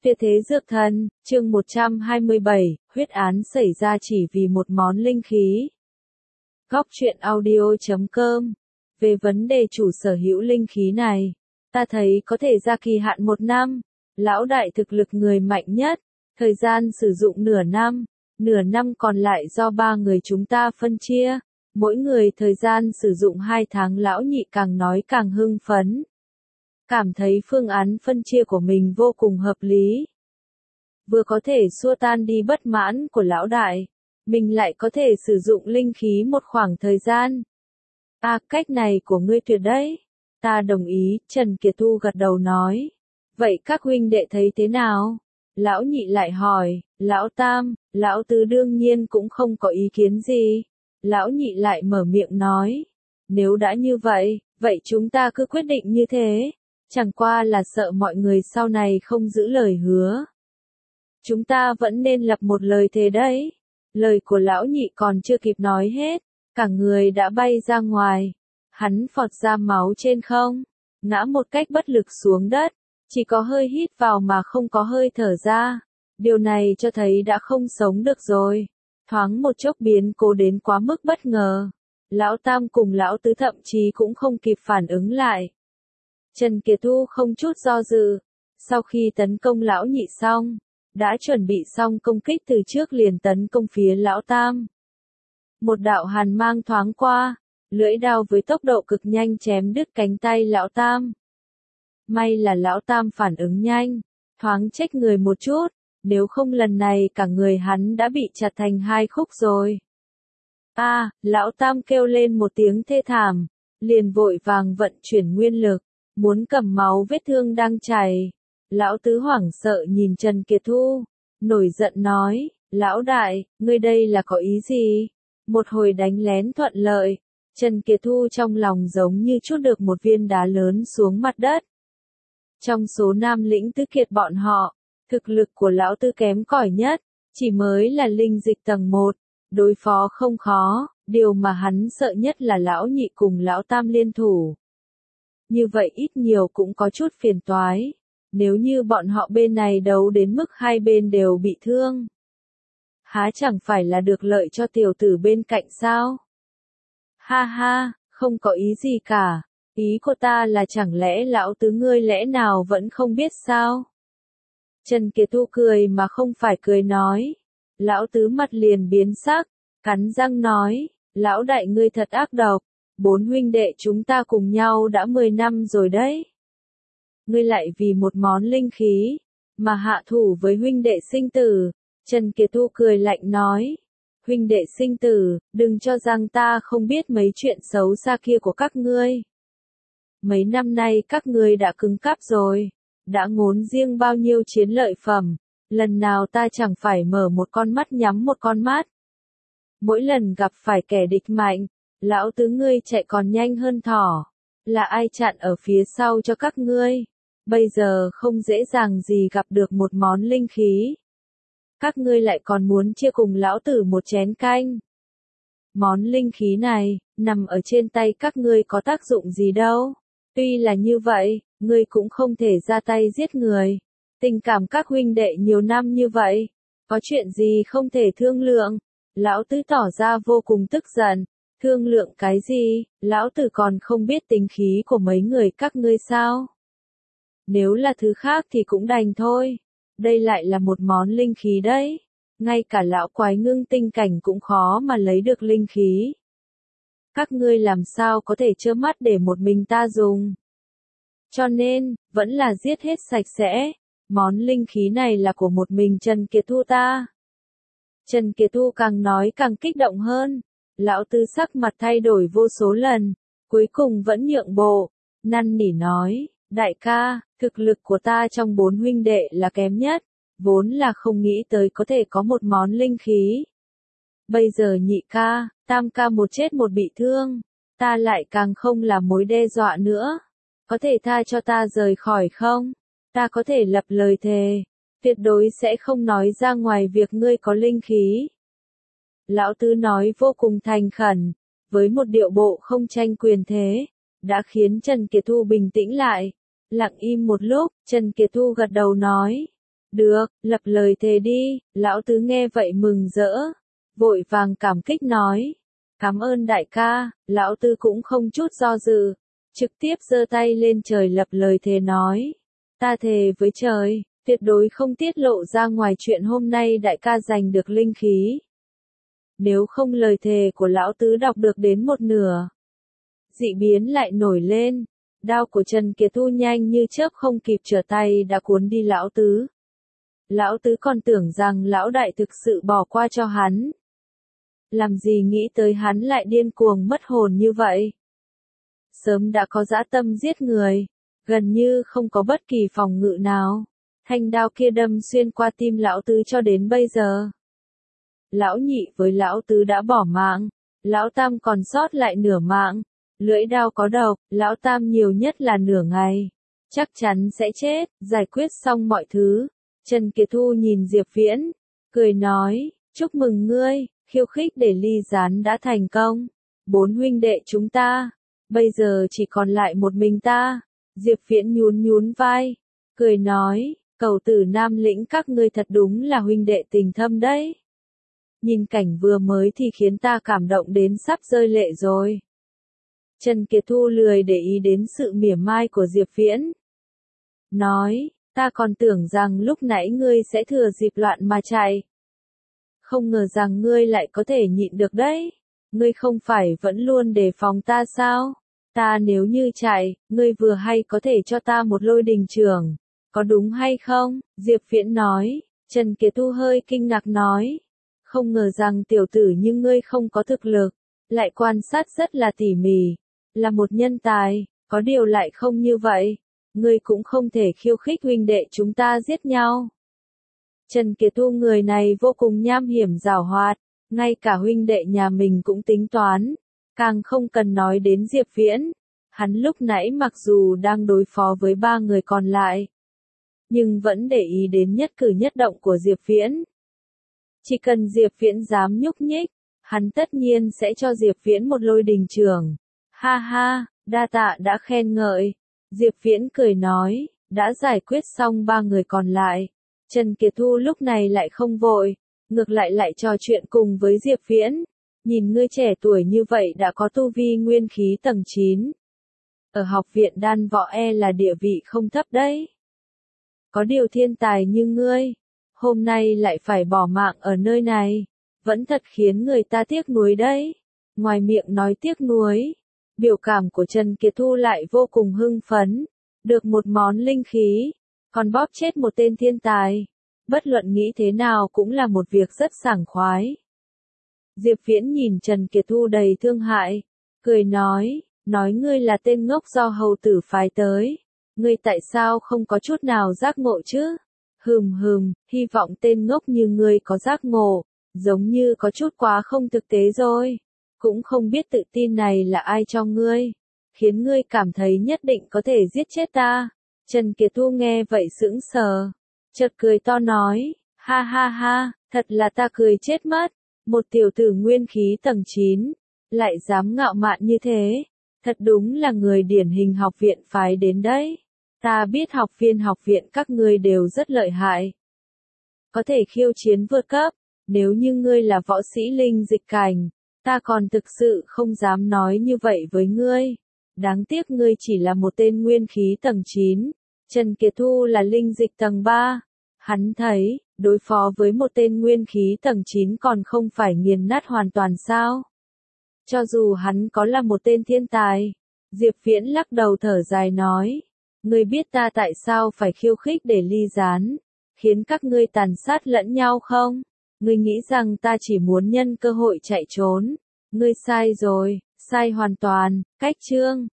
Tuyệt thế dược thần, chương 127, huyết án xảy ra chỉ vì một món linh khí. Góc truyện audio.com. Về vấn đề chủ sở hữu linh khí này, ta thấy có thể gia kỳ hạn 1 năm. Lão đại thực lực người mạnh nhất, thời gian sử dụng nửa năm còn lại do 3 người chúng ta phân chia. Mỗi người thời gian sử dụng 2 tháng. Lão nhị càng nói càng hưng phấn. Cảm thấy phương án phân chia của mình vô cùng hợp lý. Vừa có thể xua tan đi bất mãn của lão đại, mình lại có thể sử dụng linh khí một khoảng thời gian. Cách này của ngươi tuyệt đấy. Ta đồng ý, Trần Kiệt Thu gật đầu nói. Vậy các huynh đệ thấy thế nào? Lão nhị lại hỏi, lão tam, lão tứ đương nhiên cũng không có ý kiến gì. Lão nhị lại mở miệng nói, nếu đã như vậy, vậy chúng ta cứ quyết định như thế. Chẳng qua là sợ mọi người sau này không giữ lời hứa. Chúng ta vẫn nên lập một lời thề đấy. Lời của lão nhị còn chưa kịp nói hết, cả người đã bay ra ngoài. Hắn phọt ra máu trên không, ngã một cách bất lực xuống đất, chỉ có hơi hít vào mà không có hơi thở ra. Điều này cho thấy đã không sống được rồi. Thoáng một chốc biến cố đến quá mức bất ngờ. Lão tam cùng lão tứ thậm chí cũng không kịp phản ứng lại. Trần Kiệt Thu không chút do dự, sau khi tấn công lão nhị xong, đã chuẩn bị xong công kích từ trước liền tấn công phía lão tam. Một đạo hàn mang thoáng qua, lưỡi đao với tốc độ cực nhanh chém đứt cánh tay lão tam. May là lão tam phản ứng nhanh, thoáng chếch người một chút, nếu không lần này cả người hắn đã bị chặt thành 2 khúc rồi. Lão tam kêu lên một tiếng thê thảm, liền vội vàng vận chuyển nguyên lực, muốn cầm máu vết thương đang chảy. Lão tứ hoảng sợ nhìn Trần Kiệt Thu, nổi giận nói, lão đại, ngươi đây là có ý gì? Một hồi đánh lén thuận lợi, Trần Kiệt Thu trong lòng giống như trút được một viên đá lớn xuống mặt đất. Trong số nam lĩnh tứ kiệt bọn họ, thực lực của lão tứ kém cỏi nhất, chỉ mới là linh dịch tầng 1, đối phó không khó, điều mà hắn sợ nhất là lão nhị cùng lão tam liên thủ. Như vậy ít nhiều cũng có chút phiền toái. Nếu như bọn họ bên này đấu đến mức hai bên đều bị thương, há chẳng phải là được lợi cho tiểu tử bên cạnh sao? Ha ha, không có ý gì cả. Ý của ta là chẳng lẽ lão tứ ngươi lẽ nào vẫn không biết sao? Trần Kiệt Thu cười mà không phải cười nói. Lão tứ mặt liền biến sắc, cắn răng nói, lão đại ngươi thật ác độc. 4 huynh đệ chúng ta cùng nhau đã 10 năm rồi đấy. Ngươi lại vì một món linh khí, mà hạ thủ với huynh đệ sinh tử. Trần Kiệt Thu cười lạnh nói, huynh đệ sinh tử, đừng cho rằng ta không biết mấy chuyện xấu xa kia của các ngươi. Mấy năm nay các ngươi đã cứng cáp rồi, đã ngốn riêng bao nhiêu chiến lợi phẩm, lần nào ta chẳng phải mở một con mắt nhắm một con mắt. Mỗi lần gặp phải kẻ địch mạnh, lão tứ ngươi chạy còn nhanh hơn thỏ. Là ai chặn ở phía sau cho các ngươi? Bây giờ không dễ dàng gì gặp được một món linh khí. Các ngươi lại còn muốn chia cùng lão tử một chén canh. Món linh khí này, nằm ở trên tay các ngươi có tác dụng gì đâu. Tuy là như vậy, ngươi cũng không thể ra tay giết người. Tình cảm các huynh đệ nhiều năm như vậy, có chuyện gì không thể thương lượng? Lão tứ tỏ ra vô cùng tức giận. Thương lượng cái gì, lão tử còn không biết tính khí của mấy người các ngươi sao? Nếu là thứ khác thì cũng đành thôi. Đây lại là một món linh khí đấy. Ngay cả lão quái ngưng tinh cảnh cũng khó mà lấy được linh khí. Các ngươi làm sao có thể trơ mắt để một mình ta dùng? Cho nên, vẫn là giết hết sạch sẽ. Món linh khí này là của một mình Trần Kiệt Thu ta. Trần Kiệt Thu càng nói càng kích động hơn. Lão tứ sắc mặt thay đổi vô số lần, cuối cùng vẫn nhượng bộ, năn nỉ nói, đại ca, thực lực của ta trong 4 huynh đệ là kém nhất, vốn là không nghĩ tới có thể có một món linh khí. Bây giờ nhị ca, tam ca một chết một bị thương, ta lại càng không là mối đe dọa nữa. Có thể tha cho ta rời khỏi không? Ta có thể lập lời thề, tuyệt đối sẽ không nói ra ngoài việc ngươi có linh khí. Lão tứ nói vô cùng thành khẩn, với một điệu bộ không tranh quyền thế, đã khiến Trần Kiệt Thu bình tĩnh lại. Lặng im một lúc, Trần Kiệt Thu gật đầu nói, Được, lập lời thề đi, lão tứ nghe vậy mừng rỡ, vội vàng cảm kích nói. Cảm ơn đại ca, lão tứ cũng không chút do dự, trực tiếp giơ tay lên trời lập lời thề nói. Ta thề với trời, tuyệt đối không tiết lộ ra ngoài chuyện hôm nay đại ca giành được linh khí. Nếu không lời thề của lão tứ đọc được đến một nửa, dị biến lại nổi lên. Đao của Trần Kiệt Thu nhanh như chớp không kịp trở tay đã cuốn đi lão tứ. Lão tứ còn tưởng rằng lão đại thực sự bỏ qua cho hắn. Làm gì nghĩ tới hắn lại điên cuồng mất hồn như vậy. Sớm đã có dã tâm giết người, gần như không có bất kỳ phòng ngự nào. Thanh đao kia đâm xuyên qua tim lão tứ cho đến bây giờ. Lão nhị với lão tứ đã bỏ mạng, lão tam còn sót lại nửa mạng. Lưỡi đao có độc, lão tam nhiều nhất là nửa ngày. Chắc chắn sẽ chết, giải quyết xong mọi thứ. Trần Kiệt Thu nhìn Diệp Viễn, cười nói, chúc mừng ngươi, khiêu khích để ly gián đã thành công. 4 huynh đệ chúng ta, bây giờ chỉ còn lại một mình ta. Diệp Viễn nhún nhún vai, cười nói, Cầu Tử Nam lĩnh các ngươi thật đúng là huynh đệ tình thâm đấy. Nhìn cảnh vừa mới thì khiến ta cảm động đến sắp rơi lệ rồi. Trần Kiệt Thu lười để ý đến sự mỉa mai của Diệp Viễn. Nói, ta còn tưởng rằng lúc nãy ngươi sẽ thừa dịp loạn mà chạy. Không ngờ rằng ngươi lại có thể nhịn được đấy. Ngươi không phải vẫn luôn đề phòng ta sao? Ta nếu như chạy, ngươi vừa hay có thể cho ta một lôi đình trưởng. Có đúng hay không? Diệp Viễn nói. Trần Kiệt Thu hơi kinh ngạc nói. Không ngờ rằng tiểu tử như ngươi không có thực lực, lại quan sát rất là tỉ mỉ. Là một nhân tài, có điều lại không như vậy. Ngươi cũng không thể khiêu khích huynh đệ chúng ta giết nhau. Trần Kiệt Thu người này vô cùng nham hiểm giảo hoạt, ngay cả huynh đệ nhà mình cũng tính toán. Càng không cần nói đến Diệp Viễn. Hắn lúc nãy mặc dù đang đối phó với 3 người còn lại, nhưng vẫn để ý đến nhất cử nhất động của Diệp Viễn. Chỉ cần Diệp Viễn dám nhúc nhích, hắn tất nhiên sẽ cho Diệp Viễn một lôi đình trưởng. Ha ha, đa tạ đã khen ngợi. Diệp Viễn cười nói, đã giải quyết xong 3 người còn lại. Trần Kiệt Thu lúc này lại không vội, ngược lại trò chuyện cùng với Diệp Viễn. Nhìn ngươi trẻ tuổi như vậy đã có tu vi nguyên khí tầng 9. Ở học viện đan võ là địa vị không thấp đấy. Có điều thiên tài như ngươi, hôm nay lại phải bỏ mạng ở nơi này, vẫn thật khiến người ta tiếc nuối đấy. Ngoài miệng nói tiếc nuối, biểu cảm của Trần Kiệt Thu lại vô cùng hưng phấn, được một món linh khí, còn bóp chết một tên thiên tài. Bất luận nghĩ thế nào cũng là một việc rất sảng khoái. Diệp Viễn nhìn Trần Kiệt Thu đầy thương hại, cười nói ngươi là tên ngốc do hầu tử phái tới. Ngươi tại sao không có chút nào giác ngộ chứ? Hy vọng tên ngốc như ngươi có giác ngộ, giống như có chút quá không thực tế rồi. Cũng không biết tự tin này là ai cho ngươi, khiến ngươi cảm thấy nhất định có thể giết chết ta. Trần Kiệt Thu nghe vậy sững sờ, chợt cười to nói, ha ha ha, thật là ta cười chết mất. Một tiểu tử nguyên khí tầng 9, lại dám ngạo mạn như thế, thật đúng là người điển hình học viện phái đến đấy. Ta biết học viện các ngươi đều rất lợi hại, có thể khiêu chiến vượt cấp. Nếu như ngươi là võ sĩ linh dịch cảnh, ta còn thực sự không dám nói như vậy với ngươi. Đáng tiếc ngươi chỉ là một tên nguyên khí tầng 9. Trần Kiệt Thu là linh dịch tầng 3. Hắn thấy, đối phó với một tên nguyên khí tầng 9 còn không phải nghiền nát hoàn toàn sao? Cho dù hắn có là một tên thiên tài. Diệp Viễn lắc đầu thở dài nói. Ngươi biết ta tại sao phải khiêu khích để ly gián, khiến các ngươi tàn sát lẫn nhau không? Ngươi nghĩ rằng ta chỉ muốn nhân cơ hội chạy trốn. Ngươi sai rồi, sai hoàn toàn. Cách chương